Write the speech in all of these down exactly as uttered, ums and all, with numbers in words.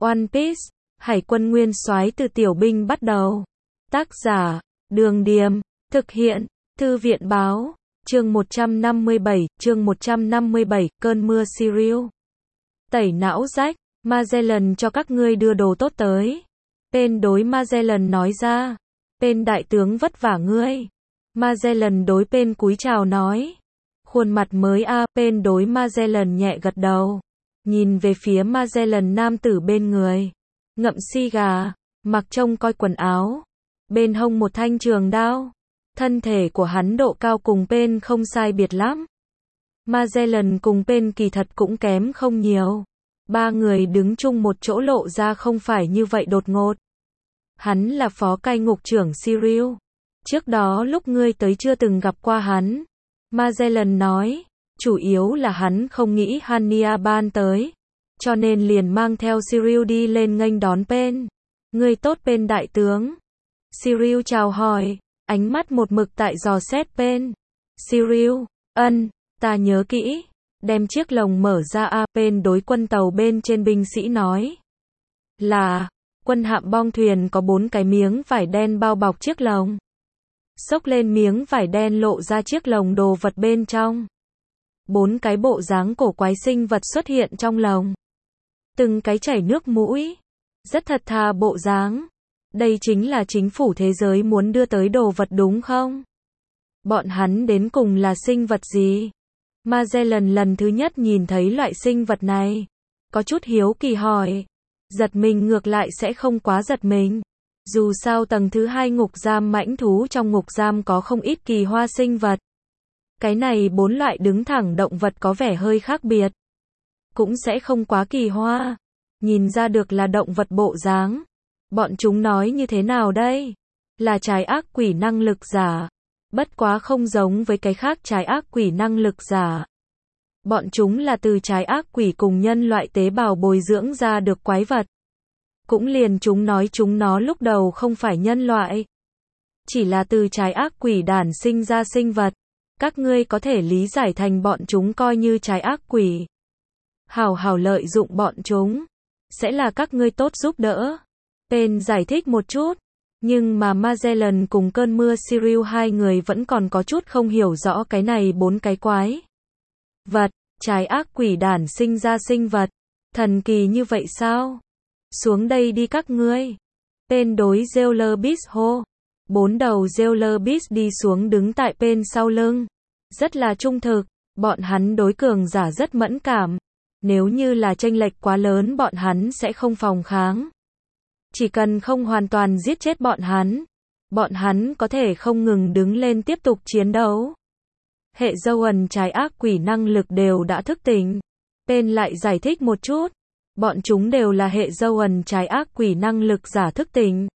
One Piece, Hải quân nguyên soái từ tiểu binh bắt đầu. Tác giả, Đường Điềm, thực hiện, Thư viện Báo, chương một trăm năm mươi bảy, chương một trăm năm mươi bảy, cơn mưa Sirius. Tẩy não rách, Magellan cho các ngươi đưa đồ tốt tới. Tên đối Magellan nói ra. Tên đại tướng vất vả ngươi. Magellan đối Pen cúi chào nói. Khuôn mặt mới a, à, Pen đối Magellan nhẹ gật đầu. Nhìn về phía Magellan nam tử bên người. Ngậm xì gà, mặc trông coi quần áo. Bên hông một thanh trường đao. Thân thể của hắn độ cao cùng Pen không sai biệt lắm. Magellan cùng Pen kỳ thật cũng kém không nhiều. Ba người đứng chung một chỗ lộ ra không phải như vậy đột ngột. Hắn là phó cai ngục trưởng Sirius. Trước đó lúc ngươi tới chưa từng gặp qua hắn. Magellan nói, chủ yếu là hắn không nghĩ Hania Ban tới. Cho nên liền mang theo Sirius đi lên nghênh đón Pen. Ngươi tốt Pen đại tướng. Sirius chào hỏi, ánh mắt một mực tại dò xét Pen. Sirius, ân, ta nhớ kỹ. Đem chiếc lồng mở ra a, Pen đối quân tàu bên trên binh sĩ nói. Là, quân hạm bong thuyền có bốn cái miếng vải đen bao bọc chiếc lồng. Xốc lên miếng vải đen lộ ra chiếc lồng đồ vật bên trong. Bốn cái bộ dáng cổ quái sinh vật xuất hiện trong lồng. Từng cái chảy nước mũi. Rất thật thà bộ dáng. Đây chính là chính phủ thế giới muốn đưa tới đồ vật đúng không? Bọn hắn đến cùng là sinh vật gì? Magellan lần thứ nhất nhìn thấy loại sinh vật này. Có chút hiếu kỳ hỏi. Giật mình ngược lại sẽ không quá giật mình. Dù sao tầng thứ hai ngục giam mãnh thú trong ngục giam có không ít kỳ hoa sinh vật. Cái này bốn loại đứng thẳng động vật có vẻ hơi khác biệt. Cũng sẽ không quá kỳ hoa. Nhìn ra được là động vật bộ dáng. Bọn chúng nói như thế nào đây? Là trái ác quỷ năng lực giả. Bất quá không giống với cái khác trái ác quỷ năng lực giả. Bọn chúng là từ trái ác quỷ cùng nhân loại tế bào bồi dưỡng ra được quái vật. Cũng liền chúng nói chúng nó lúc đầu không phải nhân loại. Chỉ là từ trái ác quỷ đản sinh ra sinh vật. Các ngươi có thể lý giải thành bọn chúng coi như trái ác quỷ. Hảo hảo lợi dụng bọn chúng. Sẽ là các ngươi tốt giúp đỡ. Pen giải thích một chút. Nhưng mà Magellan cùng cơn mưa Sirius hai người vẫn còn có chút không hiểu rõ cái này bốn cái quái vật, trái ác quỷ đản sinh ra sinh vật. Thần kỳ như vậy sao? Xuống đây đi các ngươi. Pen đối Jailer Beast hô. Bốn đầu Jailer Beast đi xuống đứng tại Pen sau lưng. Rất là trung thực, bọn hắn đối cường giả rất mẫn cảm. Nếu như là chênh lệch quá lớn bọn hắn sẽ không phòng kháng. Chỉ cần không hoàn toàn giết chết bọn hắn, bọn hắn có thể không ngừng đứng lên tiếp tục chiến đấu. Hệ dâu ẩn trái ác quỷ năng lực đều đã thức tỉnh. Pen lại giải thích một chút. Bọn chúng đều là hệ dâu ẩn trái ác quỷ năng lực giả thức tỉnh.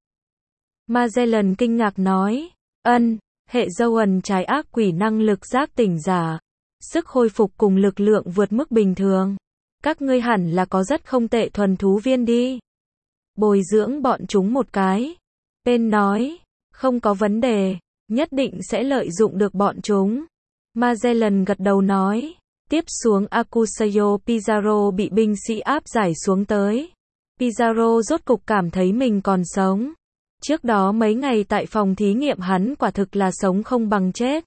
Magellan kinh ngạc nói. Ân, hệ dâu ẩn trái ác quỷ năng lực giác tỉnh giả. Sức hồi phục cùng lực lượng vượt mức bình thường. Các ngươi hẳn là có rất không tệ thuần thú viên đi. Bồi dưỡng bọn chúng một cái. Pen nói. Không có vấn đề. Nhất định sẽ lợi dụng được bọn chúng. Magellan gật đầu nói. Tiếp xuống Acusayo Pizarro bị binh sĩ áp giải xuống tới. Pizarro rốt cục cảm thấy mình còn sống. Trước đó mấy ngày tại phòng thí nghiệm hắn quả thực là sống không bằng chết.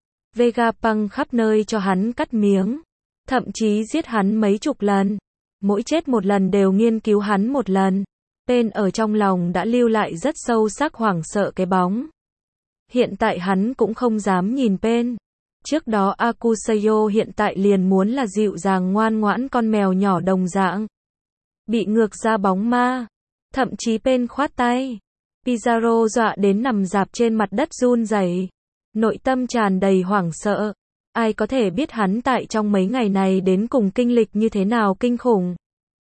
Vegapunk khắp nơi cho hắn cắt miếng. Thậm chí giết hắn mấy chục lần. Mỗi chết một lần đều nghiên cứu hắn một lần. Pen ở trong lòng đã lưu lại rất sâu sắc hoảng sợ cái bóng. Hiện tại hắn cũng không dám nhìn Pen. Trước đó Acusayo hiện tại liền muốn là dịu dàng ngoan ngoãn con mèo nhỏ đồng dạng. Bị ngược ra bóng ma. Thậm chí Pen khoát tay. Pizarro dọa đến nằm rạp trên mặt đất run rẩy. Nội tâm tràn đầy hoảng sợ. Ai có thể biết hắn tại trong mấy ngày này đến cùng kinh lịch như thế nào kinh khủng.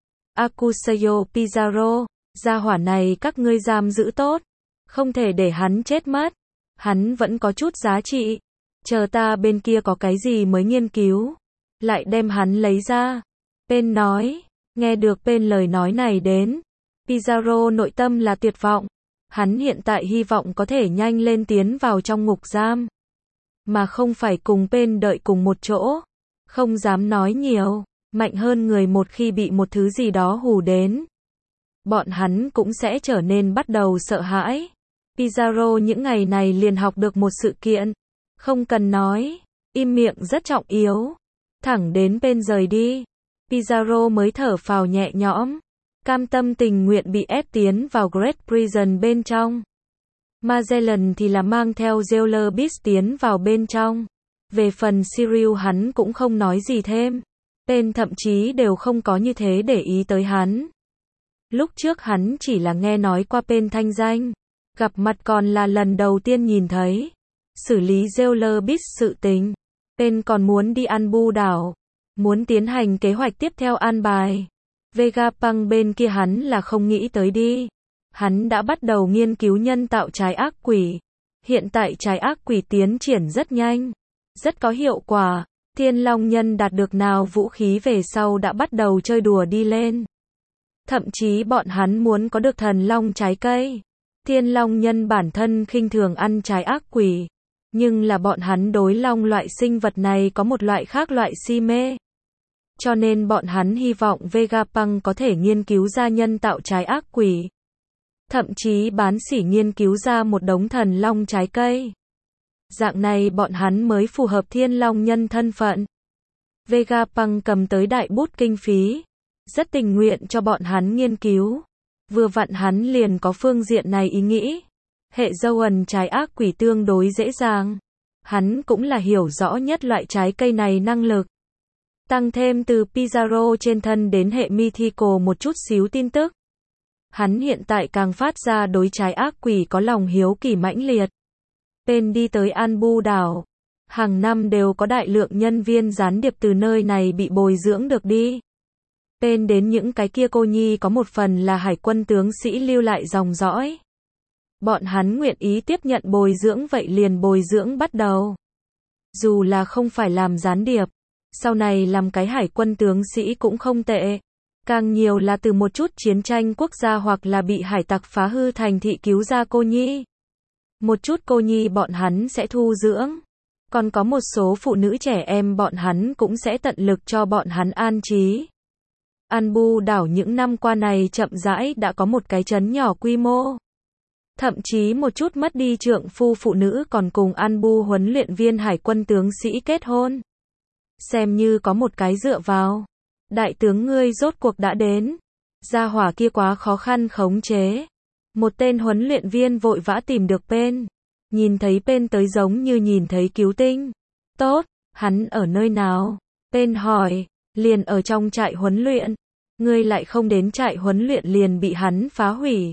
Acusayo Pizarro, gia hỏa này các ngươi giam giữ tốt. Không thể để hắn chết mất. Hắn vẫn có chút giá trị. Chờ ta bên kia có cái gì mới nghiên cứu. Lại đem hắn lấy ra. Pen nói. Nghe được Pen lời nói này đến. Pizarro nội tâm là tuyệt vọng. Hắn hiện tại hy vọng có thể nhanh lên tiến vào trong ngục giam. Mà không phải cùng Pen đợi cùng một chỗ. Không dám nói nhiều. Mạnh hơn người một khi bị một thứ gì đó hù đến. bọn hắn cũng sẽ trở nên bắt đầu sợ hãi. Pizarro những ngày này liền học được một sự kiện. Không cần nói, im miệng rất trọng yếu. Thẳng đến bên rời đi. Pizarro mới thở phào nhẹ nhõm. Cam tâm tình nguyện bị ép tiến vào Great Prison bên trong. Magellan thì là mang theo Jailer Beast tiến vào bên trong. Về phần Cyril hắn cũng không nói gì thêm. Tên thậm chí đều không có như thế để ý tới hắn. Lúc trước hắn chỉ là nghe nói qua tên thanh danh. Gặp mặt còn là lần đầu tiên nhìn thấy. Xử lý Jailer Beast sự tình. Tên còn muốn đi ăn bu đảo. Muốn tiến hành kế hoạch tiếp theo an bài. Vegapunk bên kia hắn là không nghĩ tới đi. Hắn đã bắt đầu nghiên cứu nhân tạo trái ác quỷ. Hiện tại trái ác quỷ tiến triển rất nhanh. Rất có hiệu quả. Thiên Long Nhân đạt được nào vũ khí về sau đã bắt đầu chơi đùa đi lên. Thậm chí bọn hắn muốn có được thần long trái cây. Thiên Long Nhân bản thân khinh thường ăn trái ác quỷ. Nhưng là bọn hắn đối long loại sinh vật này có một loại khác loại si mê. Cho nên bọn hắn hy vọng Vegapunk có thể nghiên cứu ra nhân tạo trái ác quỷ. Thậm chí bán sỉ nghiên cứu ra một đống thần long trái cây. Dạng này bọn hắn mới phù hợp Thiên Long Nhân thân phận. Vegapunk cầm tới đại bút kinh phí. Rất tình nguyện cho bọn hắn nghiên cứu. Vừa vặn hắn liền có phương diện này ý nghĩ. Hệ dâu ẩn trái ác quỷ tương đối dễ dàng. Hắn cũng là hiểu rõ nhất loại trái cây này năng lực. Tăng thêm từ Pizarro trên thân đến hệ Mythical một chút xíu tin tức. Hắn hiện tại càng phát ra đối trái ác quỷ có lòng hiếu kỳ mãnh liệt. Tên đi tới An Bu đảo. Hàng năm đều có đại lượng nhân viên gián điệp từ nơi này bị bồi dưỡng được đi. Tên đến những cái kia cô nhi có một phần là hải quân tướng sĩ lưu lại dòng dõi. Bọn hắn nguyện ý tiếp nhận bồi dưỡng vậy liền bồi dưỡng bắt đầu. Dù là không phải làm gián điệp. Sau này làm cái hải quân tướng sĩ cũng không tệ. Càng nhiều là từ một chút chiến tranh quốc gia hoặc là bị hải tặc phá hư thành thị cứu ra cô nhi. Một chút cô nhi bọn hắn sẽ thu dưỡng. Còn có một số phụ nữ trẻ em bọn hắn cũng sẽ tận lực cho bọn hắn an trí. An Bu đảo những năm qua này chậm rãi đã có một cái trấn nhỏ quy mô. Thậm chí một chút mất đi trượng phu phụ nữ còn cùng An Bu huấn luyện viên hải quân tướng sĩ kết hôn. Xem như có một cái dựa vào. Đại tướng ngươi rốt cuộc đã đến. Gia hỏa kia quá khó khăn khống chế. Một tên huấn luyện viên vội vã tìm được Pen. Nhìn thấy Pen tới giống như nhìn thấy cứu tinh. Tốt, hắn ở nơi nào? Pen hỏi, liền ở trong trại huấn luyện. Ngươi lại không đến trại huấn luyện liền bị hắn phá hủy.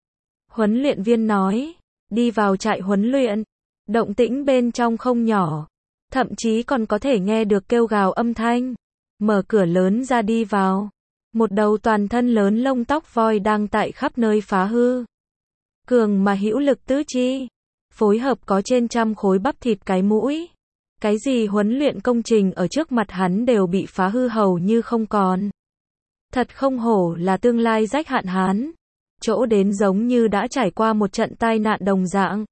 Huấn luyện viên nói, đi vào trại huấn luyện. Động tĩnh bên trong không nhỏ. Thậm chí còn có thể nghe được kêu gào âm thanh. Mở cửa lớn ra đi vào. Một đầu toàn thân lớn lông tóc voi đang tại khắp nơi phá hư. Cường mà hữu lực tứ chi. Phối hợp có trên trăm khối bắp thịt cái mũi. Cái gì huấn luyện công trình ở trước mặt hắn đều bị phá hư hầu như không còn. Thật không hổ là tương lai Rách Hạn Hán. Chỗ đến giống như đã trải qua một trận tai nạn đồng dạng.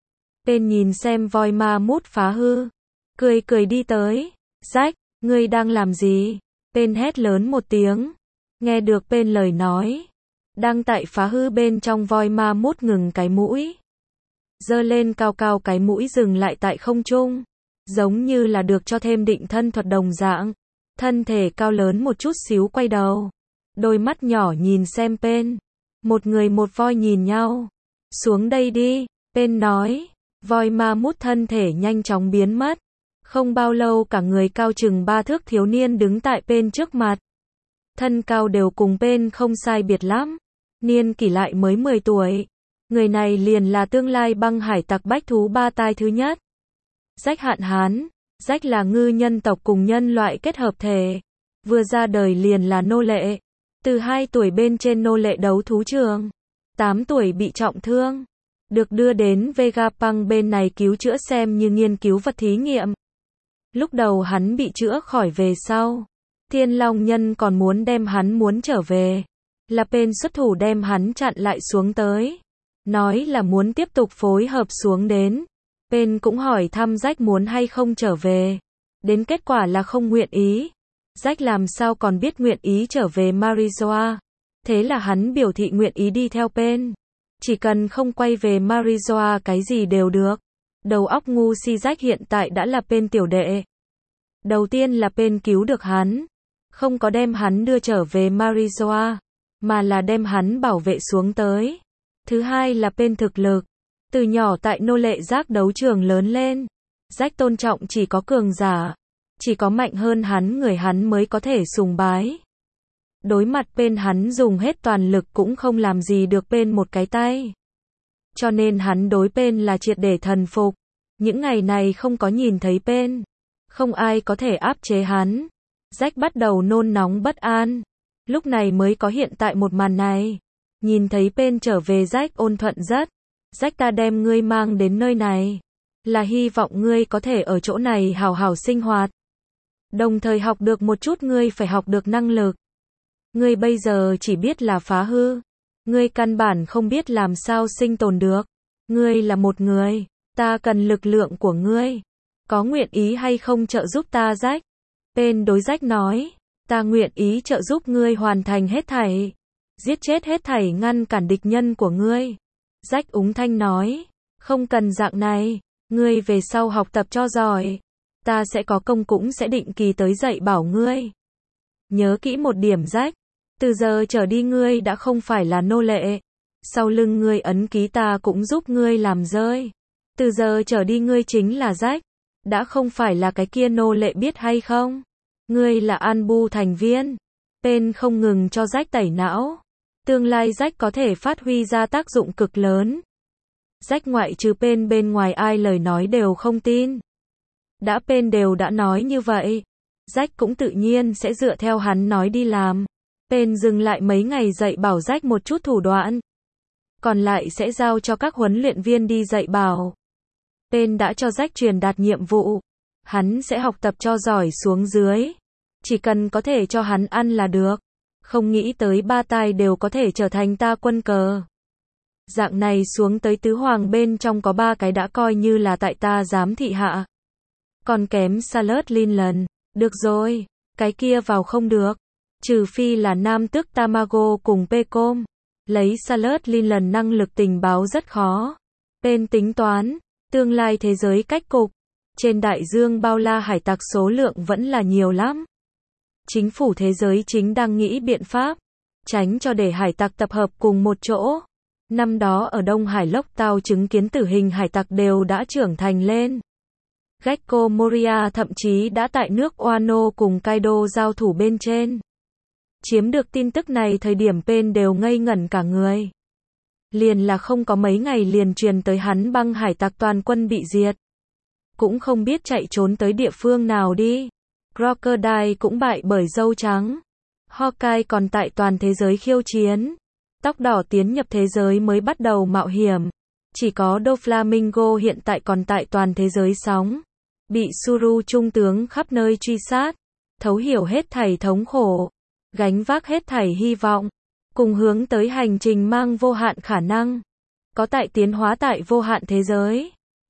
Tên nhìn xem voi ma mút phá hư. Cười cười đi tới. Rách, ngươi đang làm gì? Tên hét lớn một tiếng. Nghe được Tên lời nói. Đang tại phá hư bên trong voi ma mút ngừng cái mũi. Giơ lên cao cao cái mũi dừng lại tại không trung. Giống như là được cho thêm định thân thuật đồng dạng. Thân thể cao lớn một chút xíu quay đầu. Đôi mắt nhỏ nhìn xem Pen. Một người một voi nhìn nhau. Xuống đây đi, Pen nói. Voi ma mút thân thể nhanh chóng biến mất. Không bao lâu cả người cao chừng ba thước thiếu niên đứng tại Pen trước mặt. Thân cao đều cùng Pen không sai biệt lắm. Niên kỷ lại mới mười tuổi. Người này liền là tương lai băng hải tặc bách thú ba tai thứ nhất. Rách Hạn Hán. Rách là ngư nhân tộc cùng nhân loại kết hợp thể. Vừa ra đời liền là nô lệ. Từ hai tuổi bên trên nô lệ đấu thú trường. tám tuổi bị trọng thương. Được đưa đến Vegapunk bên này cứu chữa xem như nghiên cứu vật thí nghiệm. Lúc đầu hắn bị chữa khỏi về sau. Thiên Long Nhân còn muốn đem hắn muốn trở về. Là Pen xuất thủ đem hắn chặn lại xuống tới. Nói là muốn tiếp tục phối hợp xuống đến. Pen cũng hỏi thăm Rách muốn hay không trở về. Đến kết quả là không nguyện ý. Rách làm sao còn biết nguyện ý trở về Marisoa. Thế là hắn biểu thị nguyện ý đi theo Pen. Chỉ cần không quay về Marijoa cái gì đều được. Đầu óc ngu si Jack hiện tại đã là Pen tiểu đệ. Đầu tiên là Pen cứu được hắn. Không có đem hắn đưa trở về Marijoa, mà là đem hắn bảo vệ xuống tới. Thứ hai là Pen thực lực. Từ nhỏ tại nô lệ giác đấu trường lớn lên. Jack tôn trọng chỉ có cường giả. Chỉ có mạnh hơn hắn người hắn mới có thể sùng bái. Đối mặt Pen hắn dùng hết toàn lực cũng không làm gì được Pen một cái tay. Cho nên hắn đối Pen là triệt để thần phục. Những ngày này không có nhìn thấy Pen. Không ai có thể áp chế hắn. Jack bắt đầu nôn nóng bất an. Lúc này mới có hiện tại một màn này. Nhìn thấy Pen trở về Jack ôn thuận rất. Jack ta đem ngươi mang đến nơi này. Là hy vọng ngươi có thể ở chỗ này hào hào sinh hoạt. Đồng thời học được một chút ngươi phải học được năng lực. Ngươi bây giờ chỉ biết là phá hư. Ngươi căn bản không biết làm sao sinh tồn được. Ngươi là một người. Ta cần lực lượng của ngươi. Có nguyện ý hay không trợ giúp ta Jack? Pen đối Jack nói. Ta nguyện ý trợ giúp ngươi hoàn thành hết thảy. Giết chết hết thảy ngăn cản địch nhân của ngươi. Jack úng thanh nói. Không cần dạng này. Ngươi về sau học tập cho giỏi. Ta sẽ có công cũng sẽ định kỳ tới dạy bảo ngươi. Nhớ kỹ một điểm Jack. Từ giờ trở đi ngươi đã không phải là nô lệ. Sau lưng ngươi ấn ký ta cũng giúp ngươi làm rơi. Từ giờ trở đi ngươi chính là Jack. Đã không phải là cái kia nô lệ biết hay không? Ngươi là Anbu thành viên. Pen không ngừng cho Jack tẩy não. Tương lai Jack có thể phát huy ra tác dụng cực lớn. Jack ngoại trừ Pen bên ngoài ai lời nói đều không tin. Đã Pen đều đã nói như vậy. Jack cũng tự nhiên sẽ dựa theo hắn nói đi làm. Pen dừng lại mấy ngày dạy bảo Jack một chút thủ đoạn. Còn lại sẽ giao cho các huấn luyện viên đi dạy bảo. Pen đã cho Jack truyền đạt nhiệm vụ. Hắn sẽ học tập cho giỏi xuống dưới. Chỉ cần có thể cho hắn ăn là được. Không nghĩ tới ba tai đều có thể trở thành ta quân cờ. Dạng này xuống tới tứ hoàng bên trong có ba cái đã coi như là tại ta giám thị hạ. Còn kém Salad Lincoln. Được rồi, cái kia vào không được. Trừ phi là nam tước Tamago cùng Pecom. Lấy Salad Lincoln năng lực tình báo rất khó. Pen tính toán. Tương lai thế giới cách cục. Trên đại dương bao la hải tặc số lượng vẫn là nhiều lắm. Chính phủ thế giới chính đang nghĩ biện pháp. Tránh cho để hải tặc tập hợp cùng một chỗ. Năm đó ở Đông Hải Lốc Tao chứng kiến tử hình hải tặc đều đã trưởng thành lên. Gecko Moria thậm chí đã tại nước Wano cùng Kaido giao thủ bên trên. Chiếm được tin tức này thời điểm Pen đều ngây ngẩn cả người. Liền là không có mấy ngày liền truyền tới hắn băng hải tặc toàn quân bị diệt. Cũng không biết chạy trốn tới địa phương nào đi. Crocodile cũng bại bởi dâu trắng. Hawkeye còn tại toàn thế giới khiêu chiến. Tóc đỏ tiến nhập thế giới mới bắt đầu mạo hiểm. Chỉ có Doflamingo hiện tại còn tại toàn thế giới sóng. Bị Suru trung tướng khắp nơi truy sát. Thấu hiểu hết thảy thống khổ. Gánh vác hết thảy hy vọng. Cùng hướng tới hành trình mang vô hạn khả năng. Có tại tiến hóa tại vô hạn thế giới.